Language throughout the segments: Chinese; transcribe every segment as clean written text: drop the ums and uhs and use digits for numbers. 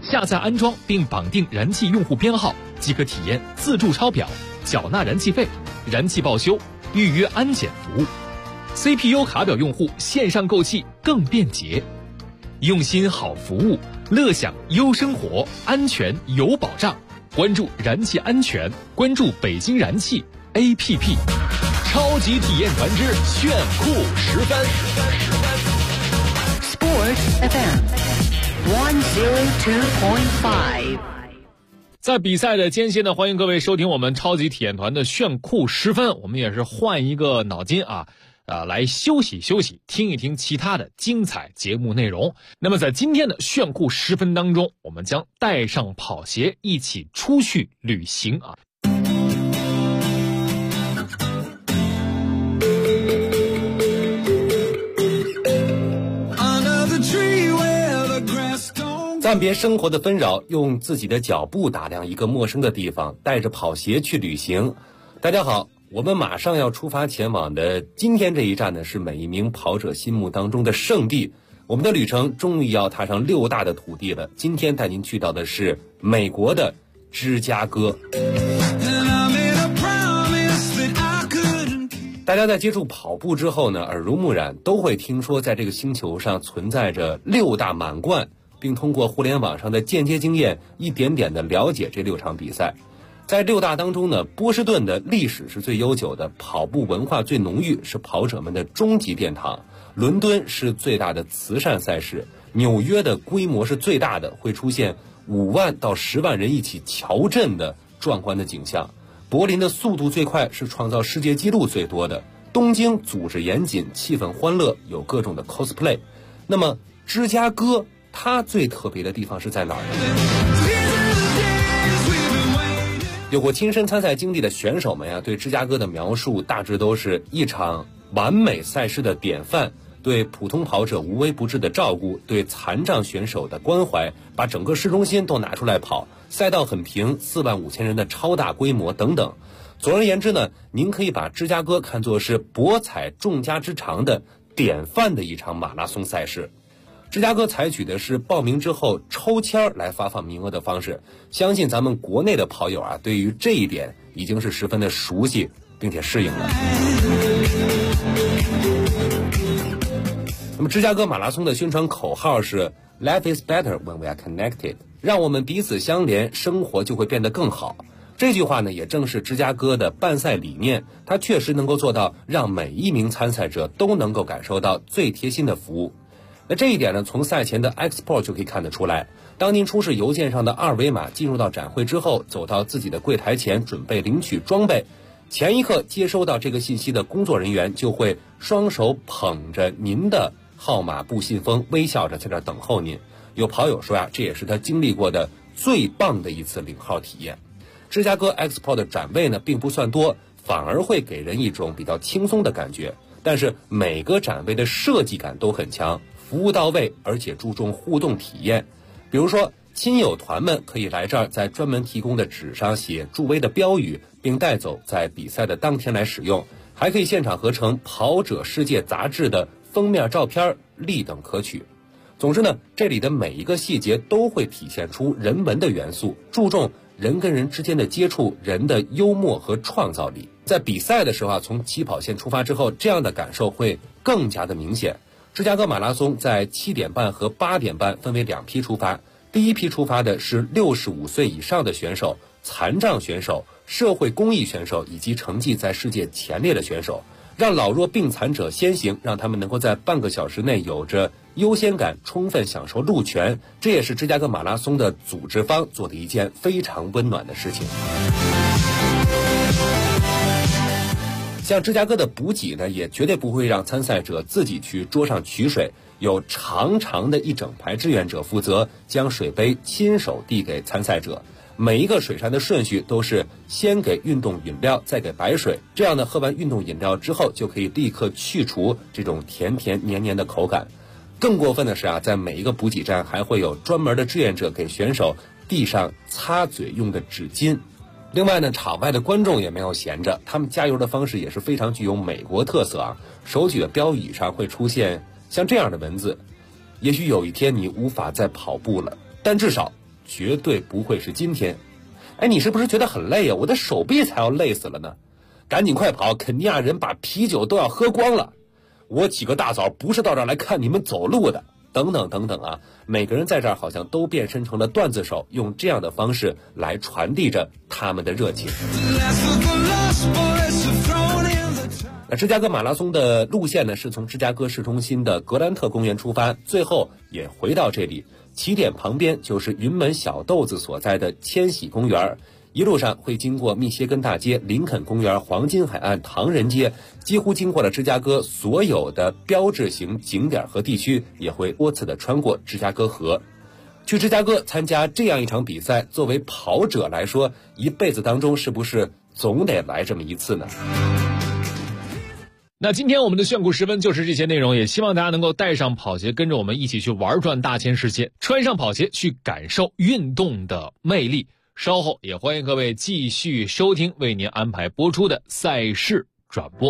下载安装并绑定燃气用户编号，即可体验自助抄表、缴纳燃气费、燃气报修、预约安检服务。CPU 卡表用户线上购气更便捷，用心好服务，乐享优生活，安全有保障。关注燃气安全，关注北京燃气 APP。超级体验团之炫酷10分。 Sports FM 102.5。 在比赛的间歇呢，欢迎各位收听我们超级体验团的炫酷10分。我们也是换一个脑筋来休息休息，听一听其他的精彩节目内容。那么在今天的炫酷10分当中，我们将带上跑鞋一起出去旅行啊。 暂别生活的纷扰，用自己的脚步打量一个陌生的地方，带着跑鞋去旅行。大家好，我们马上要出发前往的今天这一站呢，是每一名跑者心目当中的圣地。我们的旅程终于要踏上6大的土地了。今天带您去到的是美国的芝加哥。大家在接触跑步之后呢，耳濡目染，都会听说在这个星球上存在着6大满贯，并通过互联网上的间接经验一点点的了解这6场比赛。在6大当中呢，波士顿的历史是最悠久的，跑步文化最浓郁，是跑者们的终极殿堂。伦敦是最大的慈善赛事，纽约的规模是最大的，会出现5万到10万人一起乔阵的壮观的景象。柏林的速度最快，是创造世界纪录最多的。东京组织严谨，气氛欢乐，有各种的 cosplay。那么芝加哥它最特别的地方是在哪儿呢？有过亲身参赛经历的选手们对芝加哥的描述大致都是一场完美赛事的典范，对普通跑者无微不至的照顾，对残障选手的关怀，把整个市中心都拿出来跑，赛道很平，45000人的超大规模等等。总而言之呢，您可以把芝加哥看作是博采众家之长的典范的一场马拉松赛事。芝加哥采取的是报名之后抽签来发放名额的方式，相信咱们国内的跑友对于这一点已经是十分的熟悉并且适应了。那么芝加哥马拉松的宣传口号是 Life is better when we are connected， 让我们彼此相连，生活就会变得更好。这句话呢，也正是芝加哥的办赛理念，它确实能够做到让每一名参赛者都能够感受到最贴心的服务。那这一点呢，从赛前的 export 就可以看得出来。当您出示邮件上的2维码进入到展会之后，走到自己的柜台前准备领取装备，前一刻接收到这个信息的工作人员就会双手捧着您的号码布信封，微笑着在这等候您。有跑友说这也是他经历过的最棒的一次领号体验。芝加哥 export 的展位呢并不算多，反而会给人一种比较轻松的感觉，但是每个展位的设计感都很强，服务到位，而且注重互动体验。比如说亲友团们可以来这儿在专门提供的纸上写助威的标语，并带走在比赛的当天来使用，还可以现场合成跑者世界杂志的封面照片，立等可取。总之呢，这里的每一个细节都会体现出人文的元素，注重人跟人之间的接触，人的幽默和创造力。在比赛的时候从起跑线出发之后，这样的感受会更加的明显。芝加哥马拉松在7点半和8点半分为2批出发，第一批出发的是65岁以上的选手、残障选手、社会公益选手以及成绩在世界前列的选手，让老弱病残者先行，让他们能够在半个小时内有着优先感，充分享受路权。这也是芝加哥马拉松的组织方做的一件非常温暖的事情。像芝加哥的补给呢，也绝对不会让参赛者自己去桌上取水，有长长的一整排志愿者负责将水杯亲手递给参赛者。每一个水山的顺序都是先给运动饮料，再给白水，这样呢，喝完运动饮料之后就可以立刻去除这种甜甜黏黏的口感。更过分的是在每一个补给站还会有专门的志愿者给选手递上擦嘴用的纸巾。另外呢，场外的观众也没有闲着，他们加油的方式也是非常具有美国特色手举的标语上会出现像这样的文字：也许有一天你无法再跑步了，但至少绝对不会是今天。哎，你是不是觉得很累啊？我的手臂才要累死了呢！赶紧快跑，肯尼亚人把啤酒都要喝光了。我起个大早不是到这儿来看你们走路的。等等等等啊，每个人在这儿好像都变身成了段子手，用这样的方式来传递着他们的热情。那芝加哥马拉松的路线呢，是从芝加哥市中心的格兰特公园出发，最后也回到这里，起点旁边就是云门小豆子所在的千禧公园，一路上会经过密歇根大街、林肯公园、黄金海岸、唐人街，几乎经过了芝加哥所有的标志性景点和地区，也会多次的穿过芝加哥河。去芝加哥参加这样一场比赛，作为跑者来说，一辈子当中是不是总得来这么一次呢？ 那今天我们的炫酷时分就是这些内容，也希望大家能够带上跑鞋，跟着我们一起去玩转大千世界，穿上跑鞋去感受运动的魅力。稍后也欢迎各位继续收听为您安排播出的赛事转播。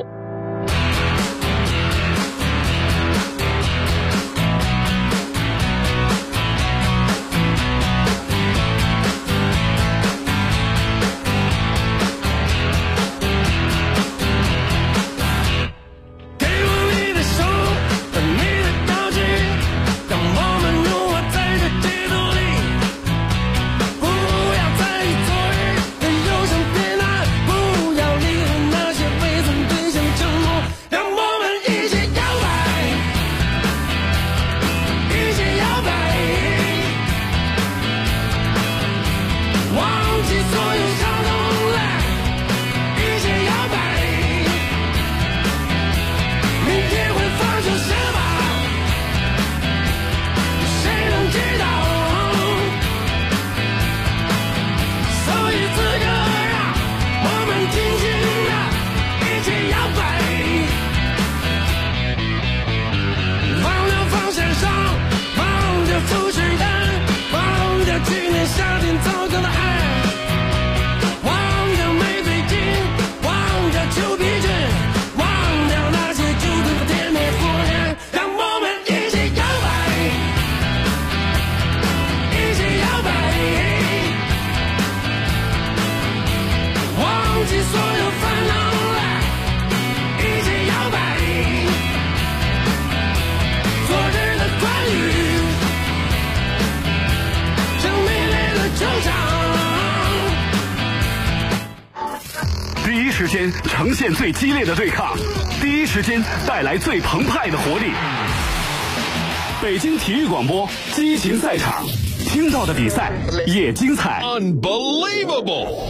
第一时间呈现最激烈的对抗，第一时间带来最澎湃的活力。北京体育广播激情赛场，听到的比赛也精彩。 Unbelievable！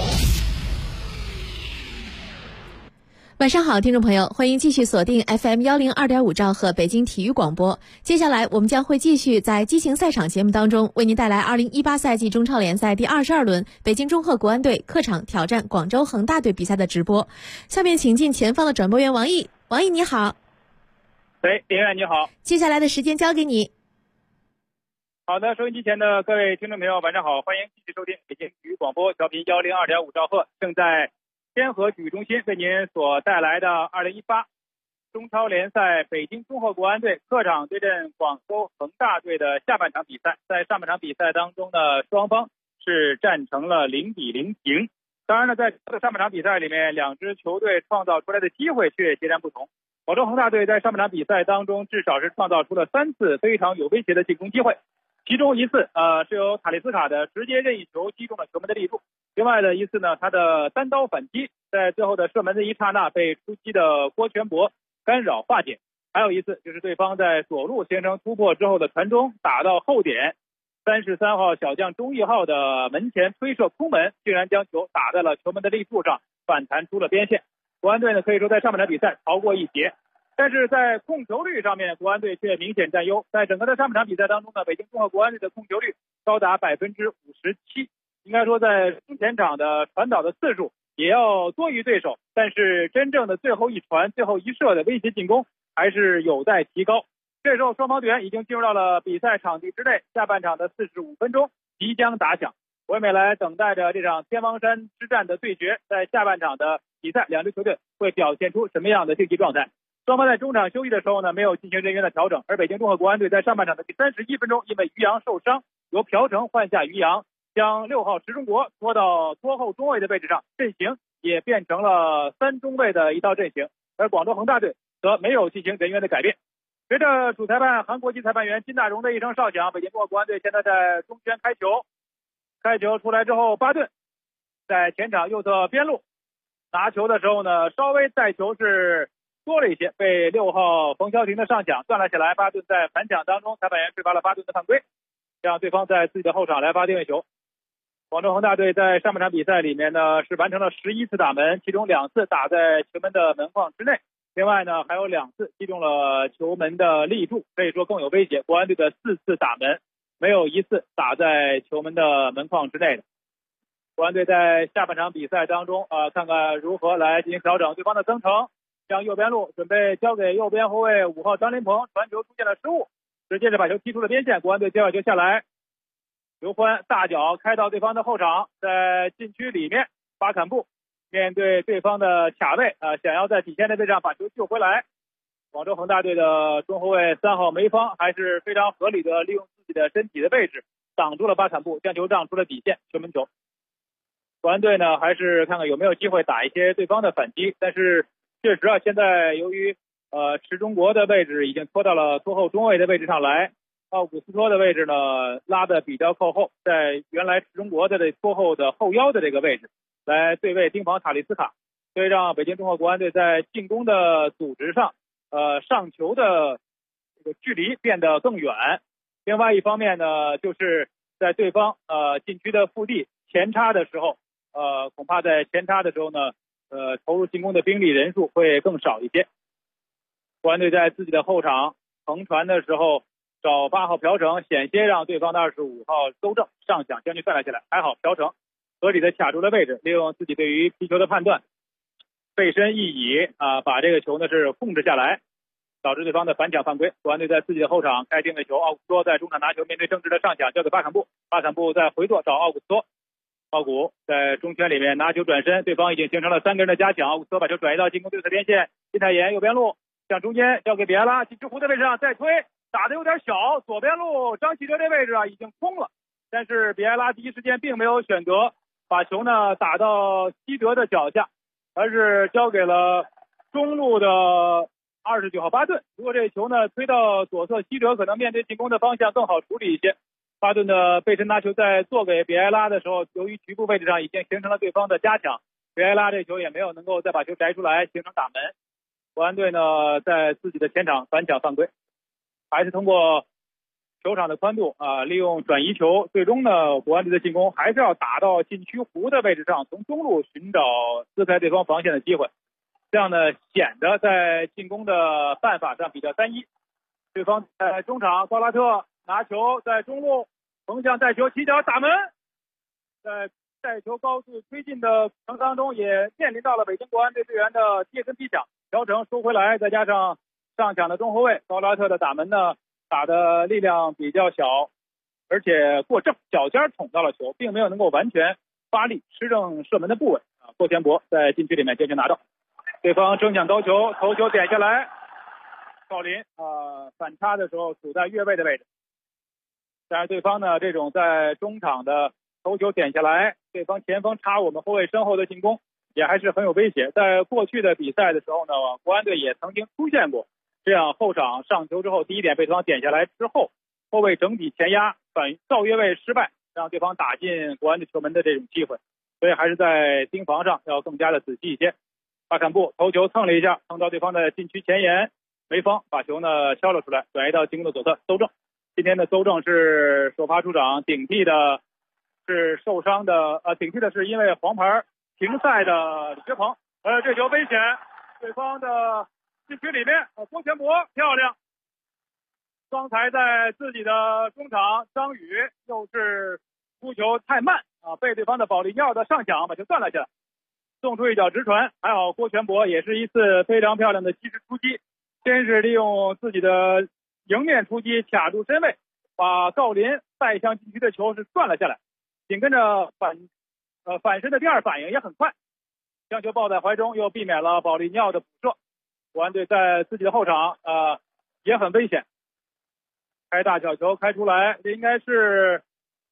晚上好，听众朋友，欢迎继续锁定 FM 102.5兆赫北京体育广播。接下来我们将会继续在激情赛场节目当中为您带来2018赛季中超联赛第22轮北京中赫国安队客场挑战广州恒大队比赛的直播。下面请进前方的转播员王毅。王毅你好。 喂，林远你好。 接下来的时间交给你。 好的，收音机前的各位听众朋友晚上好，欢迎继续收听北京体育广播调频102.5兆赫，正在天河体育中心为您所带来的2018中超联赛北京中赫国安队客场对阵广州恒大队的下半场比赛。在上半场比赛当中呢，双方是战成了0-0平。当然呢，在上半场比赛里面，两支球队创造出来的机会却截然不同。广州恒大队在上半场比赛当中至少是创造出了3次非常有威胁的进攻机会，其中一次是由塔利斯卡的直接任意球击中了球门的立柱，另外的一次呢，他的单刀反击在最后的射门的一刹那被出击的郭全博干扰化解，还有一次就是对方在左路形成突破之后的传中打到后点，33号小将钟义浩的门前推射空门，竟然将球打在了球门的立柱上，反弹出了边线。国安队呢可以说在上半场比赛逃过一劫，但是在控球率上面国安队却明显占优。在整个的上半场比赛当中呢，北京中赫国安队的控球率高达57%，应该说在中前场的传导的次数也要多于对手，但是真正的最后一传最后一射的威胁进攻还是有待提高。这时候双方队员已经进入到了比赛场地之内，下半场的45分钟即将打响，我们也来等待着这场天王山之战的对决，在下半场的比赛两支球队会表现出什么样的竞技状态。双方在中场休息的时候呢，没有进行人员的调整，而北京中赫国安队在上半场的第31分钟因为于洋受伤，由朴成换下于洋， 将6号石中国拖到拖后中卫的位置上，阵型也变成了3中卫的一道阵型。而广州恒大队则没有进行人员的改变。随着主裁判韩国籍裁判员金大荣的一声哨响，北京国安队现在在中圈开球，开球出来之后，巴顿在前场右侧边路拿球的时候呢，稍微带球是多了一些，被6号冯潇霆的上抢断了下来。巴顿在反抢当中，裁判员吹罚了巴顿的犯规，让对方在自己的后场来罚定位球。广州恒大队在上半场比赛里面呢是完成了11次打门，其中2次打在球门的门框之内，另外呢还有2次击中了球门的立柱，可以说更有威胁。国安队的4次打门没有1次打在球门的门框之内的。国安队在下半场比赛当中看看如何来进行调整。对方的曾诚将右边路准备交给右边后卫5号张琳芃，传球出现了失误，直接是把球踢出了边线。国安队接把球下来，刘欢大脚开到对方的后场，在禁区里面，巴坎布面对对方的卡位想要在底线的位置上把球救回来。广州恒大队的中后卫3号梅方还是非常合理的利用自己的身体的位置挡住了巴坎布，将球让出了底线，球门球。国安队呢还是看看有没有机会打一些对方的反击，但是确实现在由于池中国的位置已经拖到了拖后中卫的位置上来，奥古斯托的位置呢拉的比较靠后，在原来池中国的拖后的后腰的这个位置来对位盯防塔利斯卡，所以让北京中赫国安队在进攻的组织上上球的这个距离变得更远。另外一方面呢，就是在对方禁区的腹地前插的时候恐怕在前插的时候呢投入进攻的兵力人数会更少一些。国安队在自己的后场横传的时候找8号朴成，险些让对方的25号邹正上抢将球带来起来，还好朴成合理的卡住了位置，利用自己对于皮球的判断，背身一倚把这个球呢是控制下来，导致对方的反抢犯规。国安队在自己的后场开定位球，奥古斯托在中场拿球，面对正直的上抢交给巴坎布，巴坎布再回做找奥古斯托，奥古在中圈里面拿球转身，对方已经形成了3个人的加强，奥古斯托把球转移到进攻对侧边线，金泰妍右边路向中间交给比埃拉，禁区弧的位置上再推，打的有点小，左边路张稀哲这位置已经空了，但是比埃拉第一时间并没有选择把球呢打到希哲的脚下，而是交给了中路的29号巴顿。如果这球呢推到左侧，希哲可能面对进攻的方向更好处理一些。巴顿的背身拿球在做给比埃拉的时候，由于局部位置上已经形成了对方的加强，比埃拉这球也没有能够再把球摘出来形成打门。国安队呢在自己的前场反抢犯规，还是通过球场的宽度利用转移球，最终呢国安队的进攻还是要打到禁区弧的位置上，从中路寻找撕开对方防线的机会，这样呢显得在进攻的办法上比较单一。对方在中场高拉特拿球在中路横向带球起脚打门，在带球高速推进的过程当中也面临到了北京国安队队员的贴身逼抢，调整收回来，再加上上抢的中后卫高拉特的打门呢打的力量比较小，而且过正，脚尖捅到了球，并没有能够完全发力吃正射门的部位郭全博在禁区里面将球拿到，对方争抢高球，头球点下来，郜林反插的时候处在越位的位置，但是对方呢这种在中场的头球点下来，对方前锋插我们后卫身后的进攻也还是很有威胁。在过去的比赛的时候呢，国安队也曾经出现过这样后场上球之后第一点被对方点下来之后，后卫整体前压造越位失败，让对方打进国安队球门的这种机会，所以还是在盯防上要更加的仔细一些。巴坎布头球蹭了一下，蹭到对方的禁区前沿，梅方把球呢敲了出来，转移到进攻的左侧，邹正。今天的邹正是首发出场，顶替的是受伤的顶替的是因为黄牌停赛的李学鹏。这球危险，对方的禁区里面郭全博漂亮，刚才在自己的中场张宇又是出球太慢被对方的保利尼奥的上抢把球断了下来，送出一脚直传，还好郭全博也是一次非常漂亮的及时出击，先是利用自己的迎面出击卡住身位，把郜林带向禁区的球是断了下来，紧跟着反身的第二反应也很快，将球抱在怀中，又避免了保利尼奥的补射。国安队在自己的后场也很危险，开大小球开出来，这应该是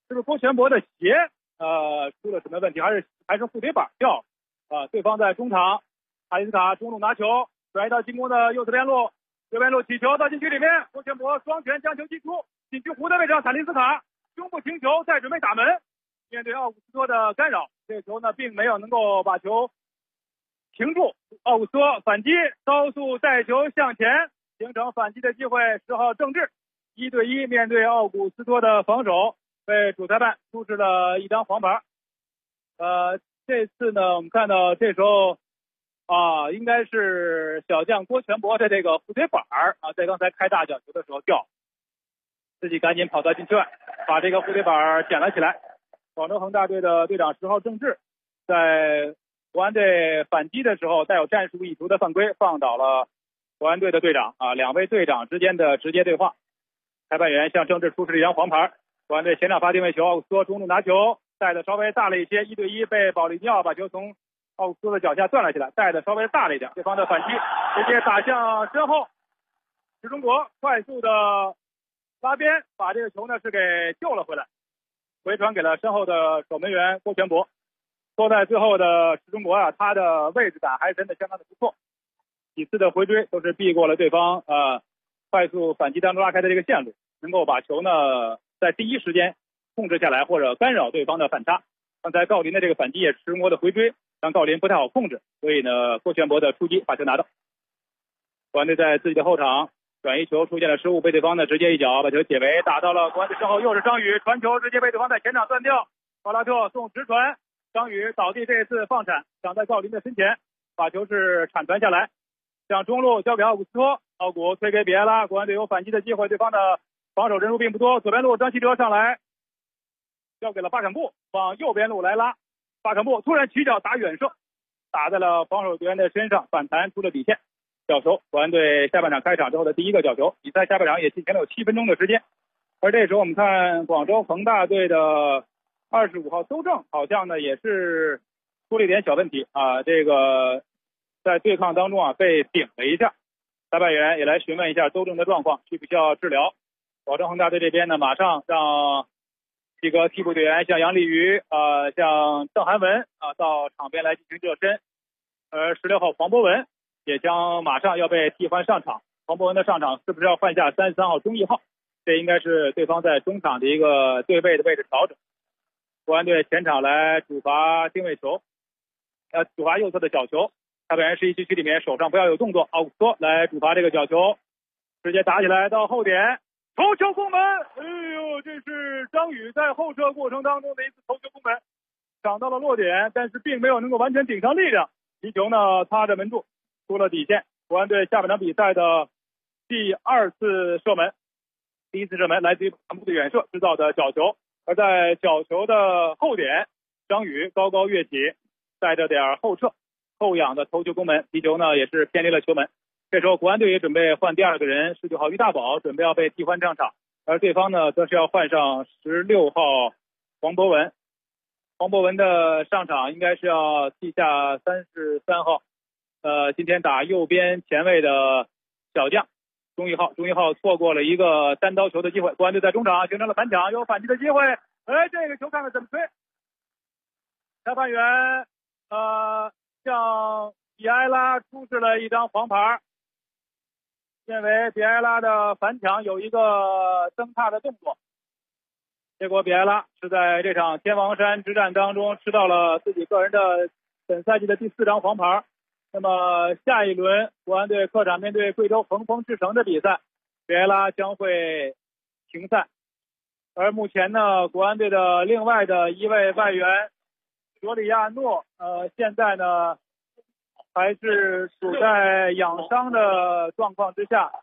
是不是郭全博的鞋出了什么问题，还是护腿板掉对方在中场，塔利斯卡中路拿球转移到进攻的右边路起球到禁区里面，郭全博双拳将球击出，禁区弧的位置上塔利斯卡胸部停球，再准备打门，面对奥古斯托的干扰，这个球呢并没有能够把球停住，奥古斯托反击，高速带球向前，形成反击的机会，10号郑智1对1面对奥古斯托的防守，被主裁判出示了一张黄牌。这次呢，我们看到这时候应该是小将郭全博的这个护腿板在刚才开大角球的时候掉，自己赶紧跑到禁区外，把这个护腿板捡了起来。广州恒大队的队长10号郑智在国安队反击的时候，带有战术意图的犯规放倒了国安队的队长两位队长之间的直接对话。裁判员向郑智出示了一张黄牌。国安队前场发定位球，奥古斯托中路拿球，带的稍微大了一些，1对1被保利尼奥把球从奥古斯托的脚下断了起来，带的稍微大了一点，对方的反击直接打向身后，石中国快速的拉边，把这个球呢是给救了回来，回传给了身后的守门员郭全博。坐在最后的石中国他的位置感还真的相当的不错，几次的回追都是避过了对方快速反击当中拉开的这个线路，能够把球呢在第一时间控制下来或者干扰对方的反差。刚才郜林的这个反击也是石中国的回追，让郜林不太好控制，所以呢郭全博的出击把球拿到。国安队在自己的后场转移球出现了失误，被对方呢直接一脚把球解围，打到了国安队身后，又是张宇传球直接被对方在前场断掉，巴拉特送直传，张宇倒地，这一次放铲挡在郜林的身前，把球是铲传下来，向中路交给奥古斯托，奥古推给比埃拉，国安队有反击的机会，对方的防守人数并不多，左边路张稀哲上来交给了巴坎布，往右边路来拉，巴坎布突然起脚打远射，打在了防守队员的身上，反弹出了底线，角球。国安队下半场开场之后的第一个角球，比赛下半场也进行了有7分钟的时间。而这时候我们看广州恒大队的25号邹正好像呢也是出了一点小问题这个在对抗当中被顶了一下，裁判员也来询问一下邹正的状况，需不需要治疗。广州恒大队这边呢马上让几个替补队员像杨立瑜像邓涵文到场边来进行热身，而16号黄博文也将马上要被替换上场。黄博文的上场是不是要换下33号钟毅浩，这应该是对方在中场的一个对位的位置调整。国安队前场来主罚定位球主罚右侧的角球，裁判员示意禁区里面手上不要有动作，奥古斯托来主罚这个角球，直接打起来到后点头球攻门，这是张宇在后撤过程当中的一次头球攻门，抢到了落点，但是并没有能够完全顶上力量，皮球呢擦着门柱出了底线。国安队下半场比赛的第2次射门，第一次射门来自于坎布的远射制造的角球，而在角球的后点，张宇高高跃起，带着点后撤后仰的头球攻门，皮球呢也是偏离了球门。这时候国安队也准备换第2个人，19号于大宝准备要被替换上场，而对方呢则是要换上16号黄博文。黄博文的上场应该是要替下33号今天打右边前卫的小将钟毅浩错过了一个单刀球的机会，国安队在中场形成了反抢，有反击的机会，这个球看看怎么吹。裁判员向比埃拉出示了一张黄牌，认为比埃拉的反抢有一个蹬踏的动作，结果比埃拉是在这场天王山之战当中吃到了自己个人的本赛季的第4张黄牌。那么下一轮国安队客场面对贵州恒丰智诚的比赛，比埃拉将会停赛。而目前呢，国安队的另外的一位外援卓里亚诺现在呢还是处在养伤的状况之下，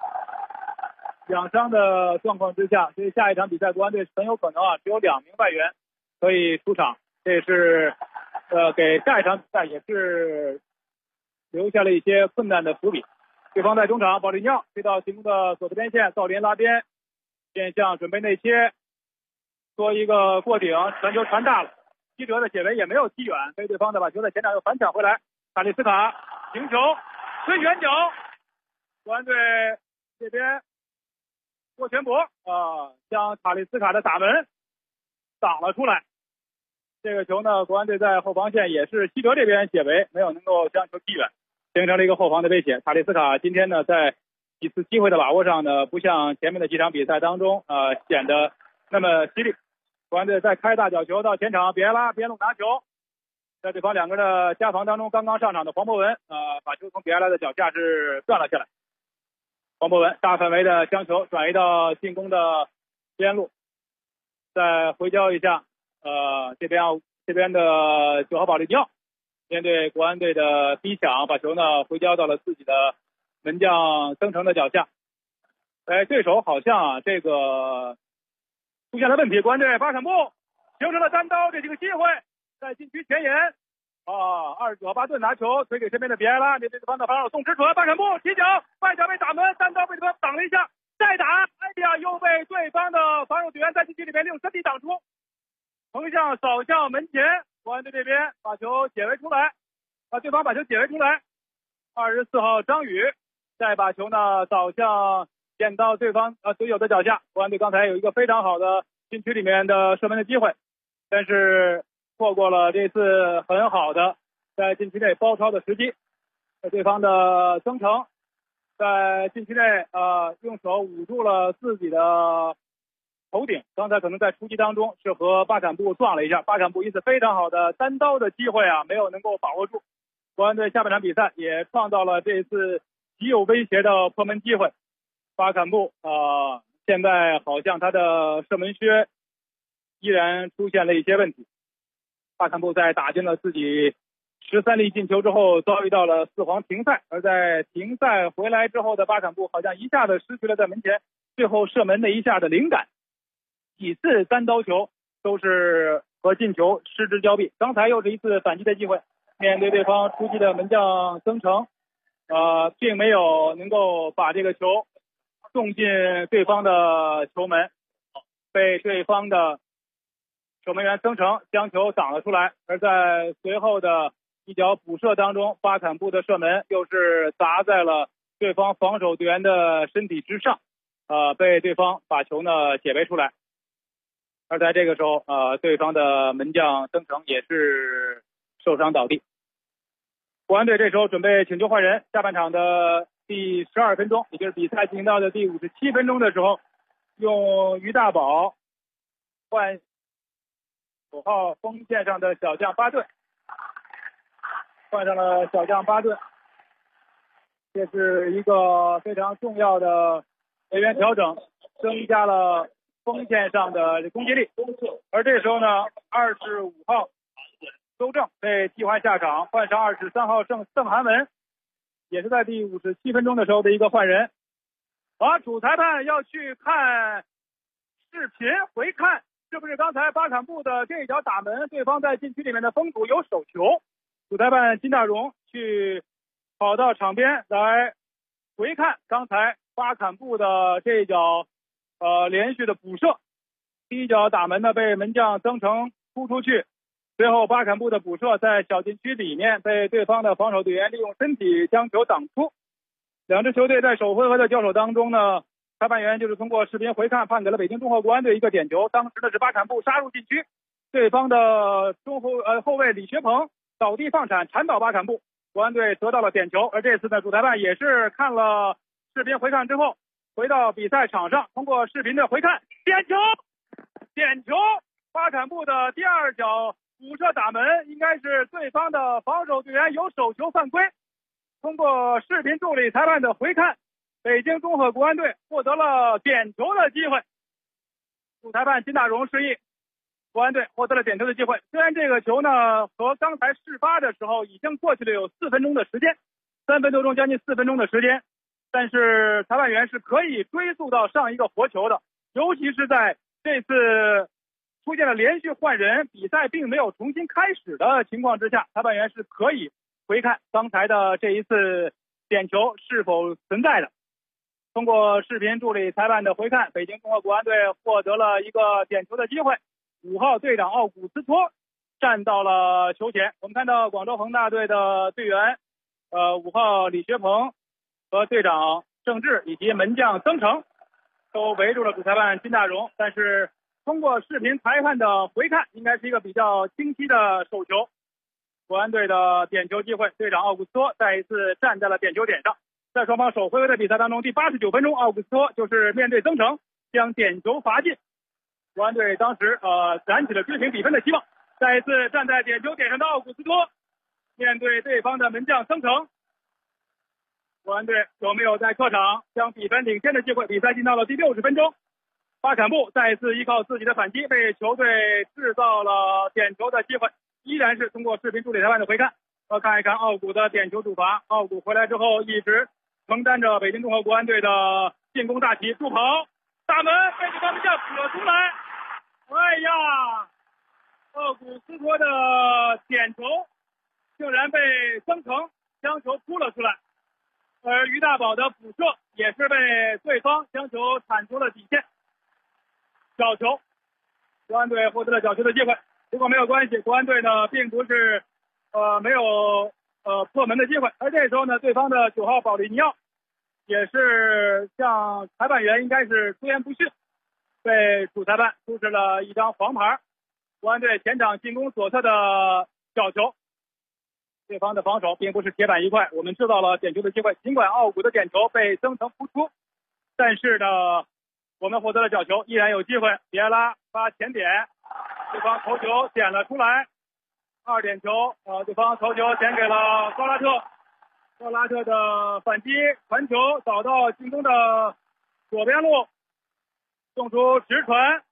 所以下一场比赛国安队很有可能只有2名外援可以出场，这也是给下一场比赛也是留下了一些困难的伏笔。对方在中场，保利尼奥推到进攻的左侧边线，郜林拉边变向准备内切，做一个过顶，传球传大了，基哲的解围也没有踢远，被对方的把球在前场又反抢回来，塔利斯卡停球推远角，国安队这边郭全博将塔利斯卡的打门挡了出来。这个球呢，国安队在后防线也是西德这边解围，没有能够将球踢远，形成了一个后防的威胁。塔利斯卡今天呢，在几次机会的把握上呢，不像前面的几场比赛当中显得那么犀利。国安队在开大角球到前场，比埃拉边路拿球，在对方两个的夹防当中，刚刚上场的黄博文把球从比埃拉的脚下是断了下来。黄博文大范围的将球转移到进攻的边路，再回交一下，这边的9号保利尼奥面对国安队的逼抢，把球呢回交到了自己的门将曾诚的脚下。对手好像这个出现了问题，国安队巴坎布形成了单刀这几个机会，在禁区前沿29号巴顿拿球推给身边的比埃拉，面对对方的防守宋之纯，巴坎布起脚外脚被打门，单刀被对方挡了一下，再打，又被对方的防守队员在禁区里面利用身体挡出，横向扫向门前，国安队这边把球解围出来，对方把球解围出来。24号张宇再把球呢扫向点到对方队友的脚下。国安队刚才有一个非常好的禁区里面的射门的机会，但是错过了这次很好的在禁区内包抄的时机。对方的曾诚在禁区内用手捂住了自己的头顶，刚才可能在出击当中是和巴坎布撞了一下，巴坎布一次非常好的单刀的机会没有能够把握住。国安队下半场比赛也创造了这次极有威胁的破门机会。巴坎布现在好像他的射门靴依然出现了一些问题。巴坎布在打进了自己13粒进球之后遭遇到了4黄停赛，而在停赛回来之后的巴坎布好像一下子失去了在门前最后射门那一下的灵感，几次单刀球都是和进球失之交臂。刚才又是一次反击的机会，面对对方出击的门将曾诚并没有能够把这个球送进对方的球门，被对方的守门员曾诚将球挡了出来。而在随后的一脚补射当中，巴坎布的射门又是砸在了对方防守队员的身体之上，被对方把球呢解围出来。而在这个时候对方的门将曾诚也是受伤倒地。国安队这时候准备请求换人，下半场的第12分钟，也就是比赛进行到的第57分钟的时候，用于大宝换9号锋线上的小将巴顿，换上了小将巴顿，这是一个非常重要的人员调整，增加了锋线上的攻击力。而这时候呢，25号周正被替换下场，换上23号郑涵文，也是在第57分钟的时候的一个换人。主裁判要去看视频回看，是不是刚才巴坎布的这一脚打门，对方在禁区里面的封堵有手球。主裁判金大荣去跑到场边来回看刚才巴坎布的这一脚连续的补射，第一脚打门呢被门将曾诚突出去，随后巴坎布的补射在小禁区里面被对方的防守队员利用身体将球挡出。两支球队在首回合的交手当中呢，裁判员就是通过视频回看判给了北京中赫国安队一个点球。当时呢是巴坎布杀入禁区，对方的后卫李学鹏倒地放铲铲倒巴坎布，国安队得到了点球。而这次呢主裁判也是看了视频回看之后，回到比赛场上，通过视频的回看点球，巴坎布的第二脚补射打门应该是对方的防守队员有手球犯规。通过视频助理裁判的回看，北京中赫国安队获得了点球的机会。主裁判金大荣示意国安队获得了点球的机会。虽然这个球呢和刚才事发的时候已经过去了有4分钟的时间，3分多钟将近4分钟的时间，但是裁判员是可以追溯到上一个活球的，尤其是在这次出现了连续换人，比赛并没有重新开始的情况之下，裁判员是可以回看刚才的这一次点球是否存在的。通过视频助理裁判的回看，北京中赫国安队获得了一个点球的机会。5号队长奥古斯托站到了球前，我们看到广州恒大队的队员5号李学鹏和队长郑智以及门将曾诚都围住了主裁判金大荣，但是通过视频裁判的回看，应该是一个比较清晰的手球。国安队的点球机会，队长奥古斯托再一次站在了点球点上。在双方首回合的比赛当中，第89分钟，奥古斯托就是面对曾诚将点球罚进。国安队当时燃起了追平比分的希望。再一次站在点球点上的奥古斯托，面对对方的门将曾诚，国安队有没有在客场将比分领先的机会？比赛进到了第60分钟，巴坎布再一次依靠自己的反击，为球队制造了点球的机会。依然是通过视频助理裁判的回看，看一看奥古的点球主罚。奥古回来之后一直承担着北京综合国安队的进攻大旗，助跑大门被对方门将扑了出来。哎呀，奥古斯托的点球竟然被曾诚将球扑了出来，而于大宝的补射也是被对方将球铲出了底线。角球，国安队获得了角球的机会。不过没有关系，国安队呢并不是没有破门的机会。而这时候呢，对方的9号保利尼奥也是向裁判员应该是出言不逊，被主裁判出示了一张黄牌。国安队前场进攻左侧的角球，对方的防守并不是铁板一块，我们制造了点球的机会。尽管奥古的点球被曾诚扑出，但是呢，我们获得了角球，依然有机会。比埃拉发前点，对方头球点了出来，2点球，对方头球点给了高拉特，高拉特的反击传球找到进攻的左边路，送出直传，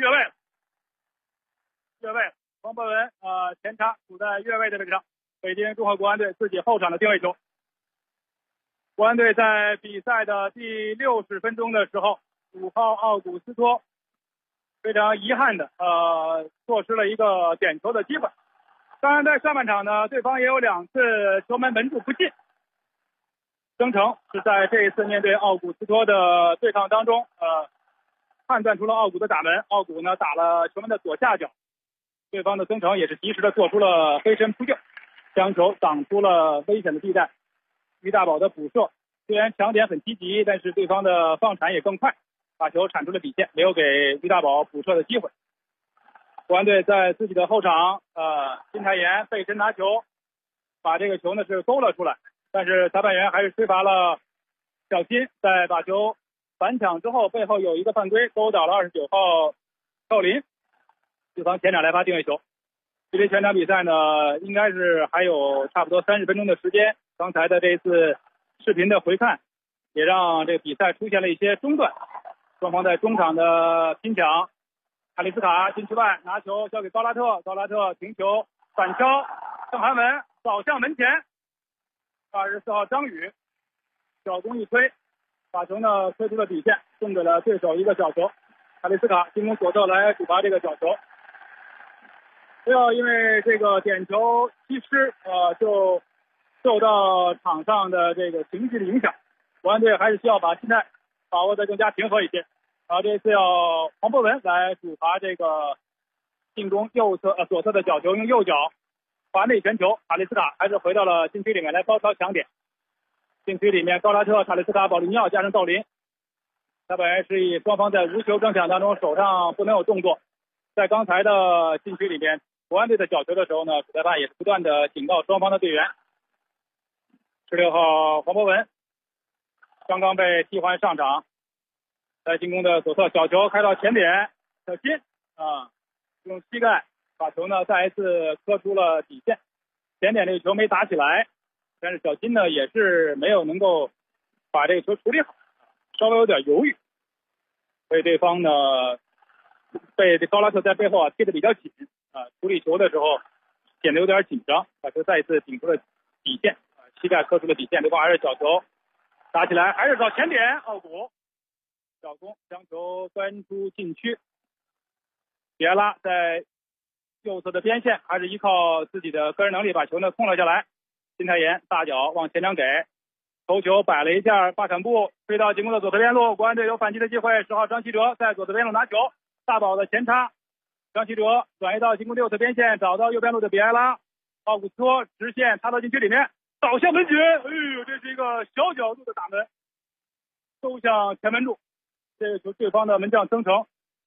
越位，黄博文前插处在越位的位置上。北京综合国安队自己后场的定位球。国安队在比赛的第60分钟的时候，5号奥古斯托非常遗憾的错失了一个点球的机会。当然在上半场呢，对方也有2次球门门柱不进。曾诚是在这一次面对奥古斯托的对抗当中判断出了奥古的打门，奥古呢打了球门的左下角，对方的曾诚也是及时的做出了飞身扑救，将球挡出了危险的地带。于大宝的补射虽然抢点很积极，但是对方的放铲也更快，把球铲出了底线，没有给于大宝补射的机会。国安队在自己的后场金泰妍背身拿球，把这个球呢是勾了出来，但是裁判员还是吹罚了小金，在把球反抢之后，背后有一个犯规，勾倒了29号赵林，对方前场来发定位球。距离全场比赛呢应该是还有差不多30分钟的时间，刚才的这次视频的回看也让这个比赛出现了一些中断。双方在中场的拼抢，卡里斯卡禁区外拿球交给高拉特，高拉特停球反敲郑涵文扫向门前，24号张宇小攻一推，把球呢推出了底线，送给了对手一个角球。卡里斯卡进攻左侧来主罚这个角球。不要因为这个点球稀失就受到场上的这个情绪的影响，国安队还是需要把心态把握得更加平和一些。这次要黄博文来主罚这个进攻左侧的角球，用右脚罚内旋球，卡里斯卡还是回到了禁区里面来高超抢点。禁区里面高拉特、卡里斯卡、保利尼奥加上赵林，裁判员示意双方在无球争抢当中手上不能有动作。在刚才的禁区里面，国安队的角球的时候呢，主裁判也是不断的警告双方的队员。16号黄博文刚刚被替换上场，在进攻的左侧角球开到前点，小金用膝盖把球呢再一次磕出了底线，前点这个球没打起来，但是小金呢也是没有能够把这个球处理好，稍微有点犹豫，所以对方呢被这高拉特在背后贴得比较紧处理球的时候显得有点紧张，把球再一次顶出了底线，膝盖磕出了底线，对方还是角球打起来，还是找前点，奥古小攻将球端出禁区。比埃拉在右侧的边线还是依靠自己的个人能力把球呢控了下来，金泰妍大脚往前场给头球摆了一下，巴坎布追到进攻的左侧边路，国安队有反击的机会。10号张稀哲在左侧边路拿球，大宝的前插，张稀哲转移到进攻右侧边线，找到右边路的比埃拉，奥古斯托直线插到禁区里面，倒向门前，这是一个小角度的打门，勾向前门柱。这个球对方的门将曾诚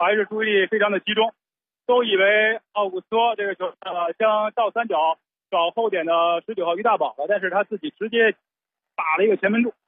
还是注意力非常的集中，都以为奥古斯托这个球将倒三角找后点的19号于大宝了，但是他自己直接打了一个前门柱，